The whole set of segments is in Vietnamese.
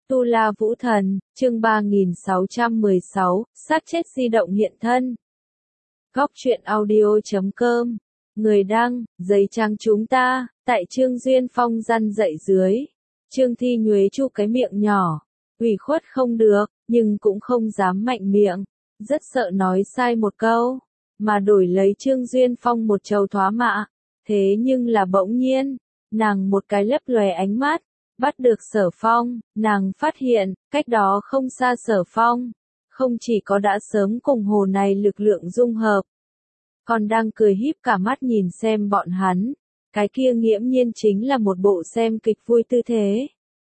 Tu La Vũ Thần, chương 3616, sát chết di động hiện thân. Góc truyện audio.com. Người đăng, giấy trang chúng ta, tại Trương Duyên Phong răn dậy dưới. Trương Thi Nhuế chu cái miệng nhỏ, ủy khuất không được, nhưng cũng không dám mạnh miệng, rất sợ nói sai một câu, mà đổi lấy Trương Duyên Phong một trầu thoá mạ. Thế nhưng là bỗng nhiên, nàng một cái lấp lóe ánh mắt, bắt được Sở Phong, nàng phát hiện, cách đó không xa Sở Phong, không chỉ có đã sớm cùng hồ này lực lượng dung hợp, còn đang cười híp cả mắt nhìn xem bọn hắn, cái kia nghiễm nhiên chính là một bộ xem kịch vui tư thế.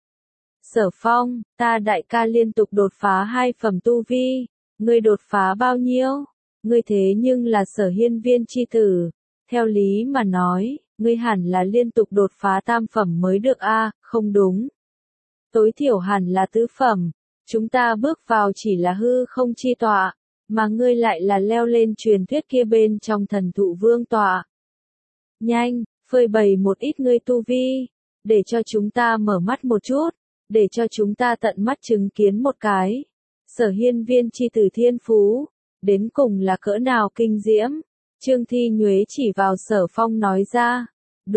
Sở Phong, ta đại ca liên tục đột phá 2 phẩm tu vi, ngươi đột phá bao nhiêu? Ngươi thế nhưng là Sở Hiên Viên chi tử, theo lý mà nói, ngươi hẳn là liên tục đột phá tam phẩm mới được a, không đúng. Tối thiểu hẳn là tứ phẩm, chúng ta bước vào chỉ là hư không chi tọa, mà ngươi lại là leo lên truyền thuyết kia bên trong thần thụ vương tọa. Nhanh, phơi bày một ít ngươi tu vi, để cho chúng ta mở mắt một chút, để cho chúng ta tận mắt chứng kiến một cái. Sở Hiên Viên chi tử thiên phú, đến cùng là cỡ nào kinh diễm. Trương Thi Nhuế chỉ vào Sở Phong nói ra.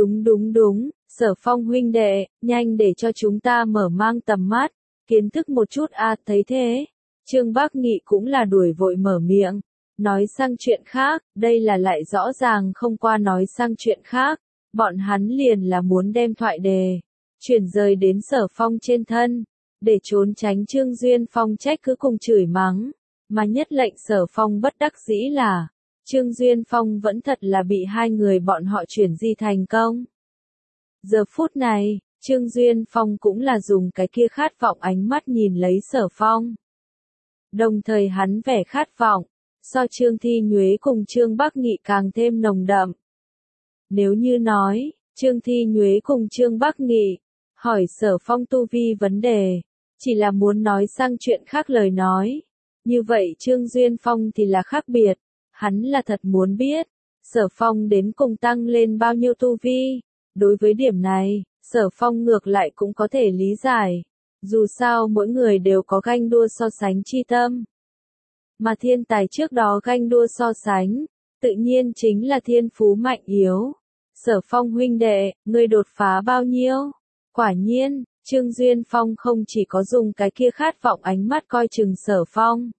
Đúng, Sở Phong huynh đệ, nhanh để cho chúng ta mở mang tầm mắt, kiến thức một chút a. Thấy thế, Trương Bác Nghị cũng là đuổi vội mở miệng, nói sang chuyện khác, đây là lại rõ ràng không qua nói sang chuyện khác, bọn hắn liền là muốn đem thoại đề, chuyển rời đến Sở Phong trên thân, để trốn tránh Trương Duyên Phong trách cứ cùng chửi mắng, mà nhất lệnh Sở Phong bất đắc dĩ là, Trương Duyên Phong vẫn thật là bị hai người bọn họ chuyển di thành công. Giờ phút này, Trương Duyên Phong cũng là dùng cái kia khát vọng ánh mắt nhìn lấy Sở Phong. Đồng thời hắn vẻ khát vọng, so Trương Thi Nhuế cùng Trương Bác Nghị càng thêm nồng đậm. Nếu như nói, Trương Thi Nhuế cùng Trương Bác Nghị, hỏi Sở Phong tu vi vấn đề, chỉ là muốn nói sang chuyện khác lời nói. Như vậy Trương Duyên Phong thì là khác biệt. Hắn là thật muốn biết, Sở Phong đến cùng tăng lên bao nhiêu tu vi. Đối với điểm này, Sở Phong ngược lại cũng có thể lý giải. Dù sao mỗi người đều có ganh đua so sánh chi tâm. Mà thiên tài trước đó ganh đua so sánh, tự nhiên chính là thiên phú mạnh yếu. Sở Phong huynh đệ, ngươi đột phá bao nhiêu? Quả nhiên, Trương Duyên Phong không chỉ có dùng cái kia khát vọng ánh mắt coi chừng Sở Phong.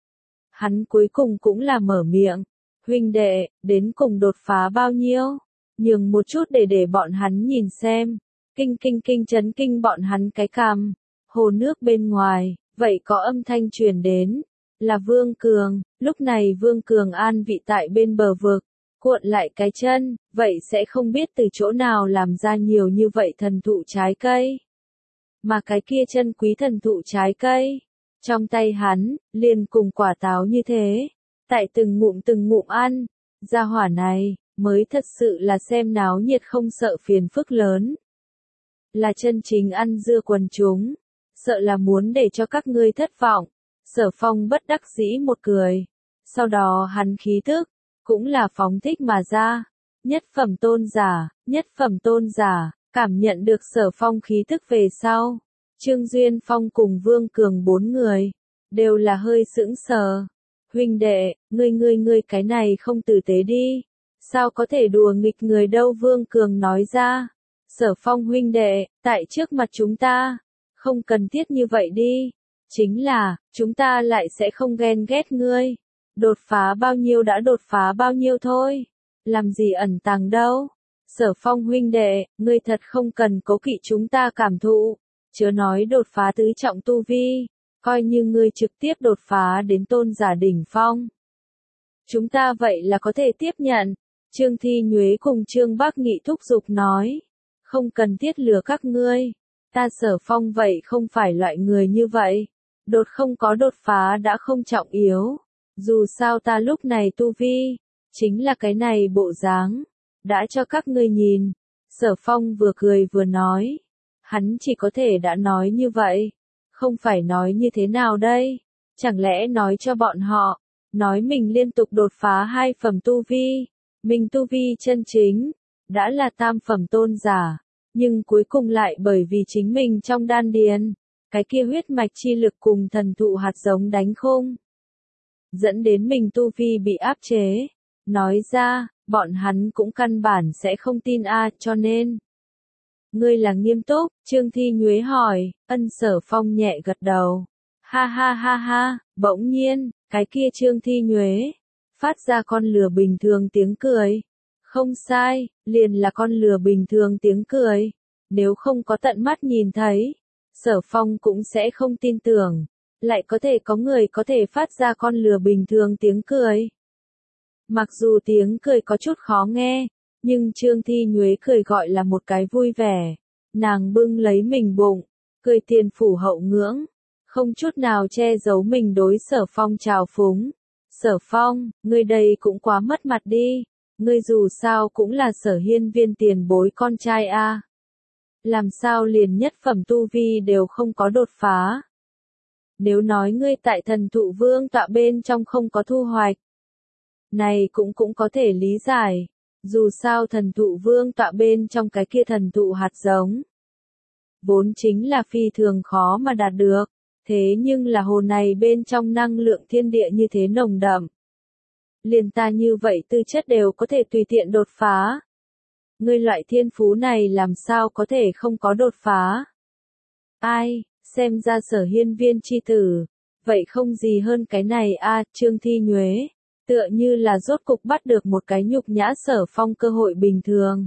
Hắn cuối cùng cũng là mở miệng, huynh đệ, đến cùng đột phá bao nhiêu, nhường một chút để bọn hắn nhìn xem, kinh chấn kinh bọn hắn cái cằm, hồ nước bên ngoài, vậy có âm thanh truyền đến, là Vương Cường, lúc này Vương Cường an vị tại bên bờ vực, cuộn lại cái chân, vậy sẽ không biết từ chỗ nào làm ra nhiều như vậy thần thụ trái cây. Mà cái kia chân quý thần thụ trái cây. Trong tay hắn, liền cùng quả táo như thế, tại từng ngụm ăn, gia hỏa này, mới thật sự là xem náo nhiệt không sợ phiền phức lớn. Là chân chính ăn dưa quần chúng, sợ là muốn để cho các ngươi thất vọng. Sở Phong bất đắc dĩ một cười, sau đó hắn khí tức, cũng là phóng thích mà ra, nhất phẩm tôn giả, cảm nhận được Sở Phong khí tức về sau. Trương Duyên Phong cùng Vương Cường 4 người, đều là hơi sững sờ. Huynh đệ, ngươi cái này không tử tế đi. Sao có thể đùa nghịch người đâu Vương Cường nói ra. Sở Phong huynh đệ, tại trước mặt chúng ta, không cần thiết như vậy đi. Chính là, chúng ta lại sẽ không ghen ghét ngươi. Đột phá bao nhiêu đã đột phá bao nhiêu thôi. Làm gì ẩn tàng đâu. Sở Phong huynh đệ, ngươi thật không cần cố kỵ chúng ta cảm thụ. Chớ nói đột phá tứ trọng tu vi, coi như ngươi trực tiếp đột phá đến tôn giả đỉnh phong. Chúng ta vậy là có thể tiếp nhận. Trương Thi Nhuế cùng Trương Bác Nghị thúc giục nói. Không cần thiết lừa các ngươi. Ta Sở Phong vậy không phải loại người như vậy. Không có đột phá đã không trọng yếu. Dù sao ta lúc này tu vi, chính là cái này bộ dáng. Đã cho các ngươi nhìn. Sở Phong vừa cười vừa nói. Hắn chỉ có thể đã nói như vậy. Không phải nói như thế nào đây? Chẳng lẽ nói cho bọn họ, nói mình liên tục đột phá 2 phẩm tu vi, mình tu vi chân chính, đã là tam phẩm tôn giả, nhưng cuối cùng lại bởi vì chính mình trong đan điền, cái kia huyết mạch chi lực cùng thần thụ hạt giống đánh khung. Dẫn đến mình tu vi bị áp chế. Nói ra, bọn hắn cũng căn bản sẽ không tin cho nên. Ngươi là nghiêm túc, Trương Thi Nhuế hỏi, Sở Phong nhẹ gật đầu. Ha ha ha ha, bỗng nhiên, cái kia Trương Thi Nhuế, phát ra con lừa bình thường tiếng cười. Không sai, liền là con lừa bình thường tiếng cười. Nếu không có tận mắt nhìn thấy, Sở Phong cũng sẽ không tin tưởng. Lại có thể có người có thể phát ra con lừa bình thường tiếng cười. Mặc dù tiếng cười có chút khó nghe, nhưng Trương Thi Nhuế cười gọi là một cái vui vẻ. Nàng bưng lấy mình bụng, cười tiền phủ hậu ngưỡng, không chút nào che giấu mình đối Sở Phong trào phúng. Sở Phong, ngươi đây cũng quá mất mặt đi, ngươi dù sao cũng là Sở Hiên Viên tiền bối con trai a. Làm sao liền nhất phẩm tu vi đều không có đột phá. Nếu nói ngươi tại thần thụ vương tọa bên trong không có thu hoạch, này cũng có thể lý giải. Dù sao thần thụ vương tọa bên trong cái kia thần thụ hạt giống, vốn chính là phi thường khó mà đạt được. Thế nhưng là hồ này bên trong năng lượng thiên địa như thế nồng đậm. Liền ta như vậy tư chất đều có thể tùy tiện đột phá. Ngươi loại thiên phú này làm sao có thể không có đột phá. Ai, xem ra Sở Hiên Viên chi tử. Vậy không gì hơn cái này Trương Thi Nhuế. Tựa như là rốt cục bắt được một cái nhục nhã Sở Phong cơ hội bình thường.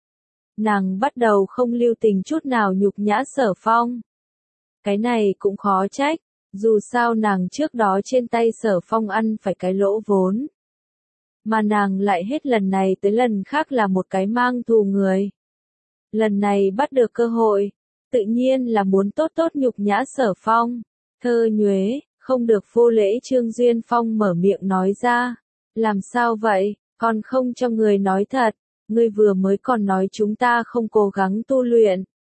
Nàng bắt đầu không lưu tình chút nào nhục nhã Sở Phong. Cái này cũng khó trách, dù sao nàng trước đó trên tay Sở Phong ăn phải cái lỗ vốn. Mà nàng lại hết lần này tới lần khác là một cái mang thù người. Lần này bắt được cơ hội, tự nhiên là muốn tốt tốt nhục nhã Sở Phong. Thơ Nhuế, không được vô lễ. Trương Duyên Phong mở miệng nói ra. Làm sao vậy, còn không cho người nói thật, ngươi vừa mới còn nói chúng ta không cố gắng tu luyện.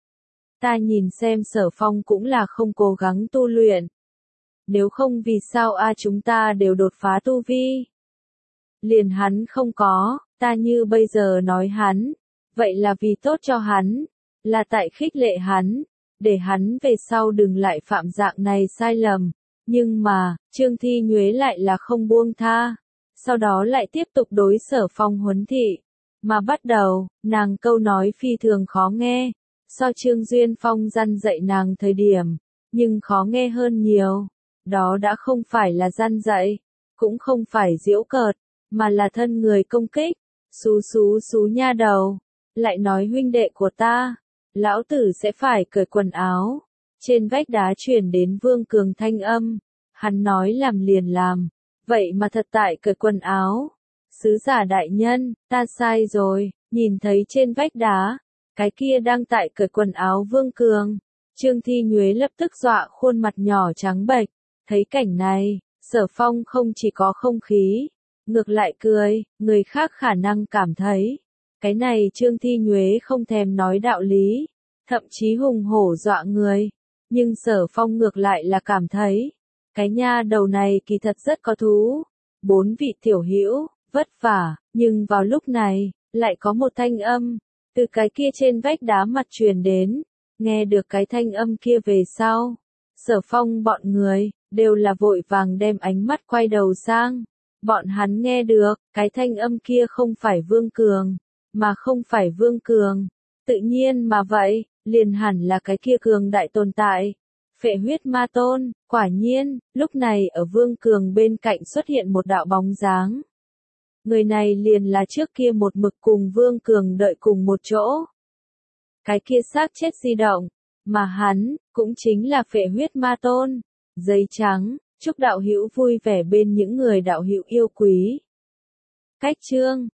Ta nhìn xem Sở Phong cũng là không cố gắng tu luyện. Nếu không vì sao chúng ta đều đột phá tu vi. Liền hắn không có, ta như bây giờ nói hắn, vậy là vì tốt cho hắn, là tại khích lệ hắn, để hắn về sau đừng lại phạm dạng này sai lầm. Nhưng mà, Trương Thi Nhuế lại là không buông tha, sau đó lại tiếp tục đối Sở Phong huấn thị, mà bắt đầu, nàng câu nói phi thường khó nghe, so Trương Duyên Phong răn dạy nàng thời điểm, nhưng khó nghe hơn nhiều, đó đã không phải là răn dạy, cũng không phải giễu cợt, mà là thân người công kích. Xú nha đầu, lại nói huynh đệ của ta, lão tử sẽ phải cởi quần áo. Trên vách đá truyền đến Vương Cường thanh âm, hắn nói làm liền làm, vậy mà thật tại cởi quần áo. Sứ giả đại nhân, ta sai rồi. Nhìn thấy trên vách đá, cái kia đang tại cởi quần áo Vương Cường, Trương Thi Nhuế lập tức dọa khuôn mặt nhỏ trắng bệch. Thấy cảnh này, Sở Phong không chỉ có không khí, ngược lại cười. Người khác khả năng cảm thấy, cái này Trương Thi Nhuế không thèm nói đạo lý, thậm chí hùng hổ dọa người. Nhưng Sở Phong ngược lại là cảm thấy, cái nha đầu này kỳ thật rất có thú. 4 vị tiểu hữu, vất vả, nhưng vào lúc này, lại có một thanh âm, từ cái kia trên vách đá mặt truyền đến. Nghe được cái thanh âm kia về sau, Sở Phong bọn người, đều là vội vàng đem ánh mắt quay đầu sang. Bọn hắn nghe được, cái thanh âm kia không phải Vương Cường, mà không phải Vương Cường. Tự nhiên mà vậy, liền hẳn là cái kia cường đại tồn tại. Phệ huyết ma tôn, quả nhiên, lúc này ở Vương Cường bên cạnh xuất hiện một đạo bóng dáng. Người này liền là trước kia một mực cùng Vương Cường đợi cùng một chỗ. Cái kia xác chết di động, mà hắn, cũng chính là phệ huyết ma tôn. Giấy trắng, chúc đạo hữu vui vẻ bên những người đạo hữu yêu quý. Cách chương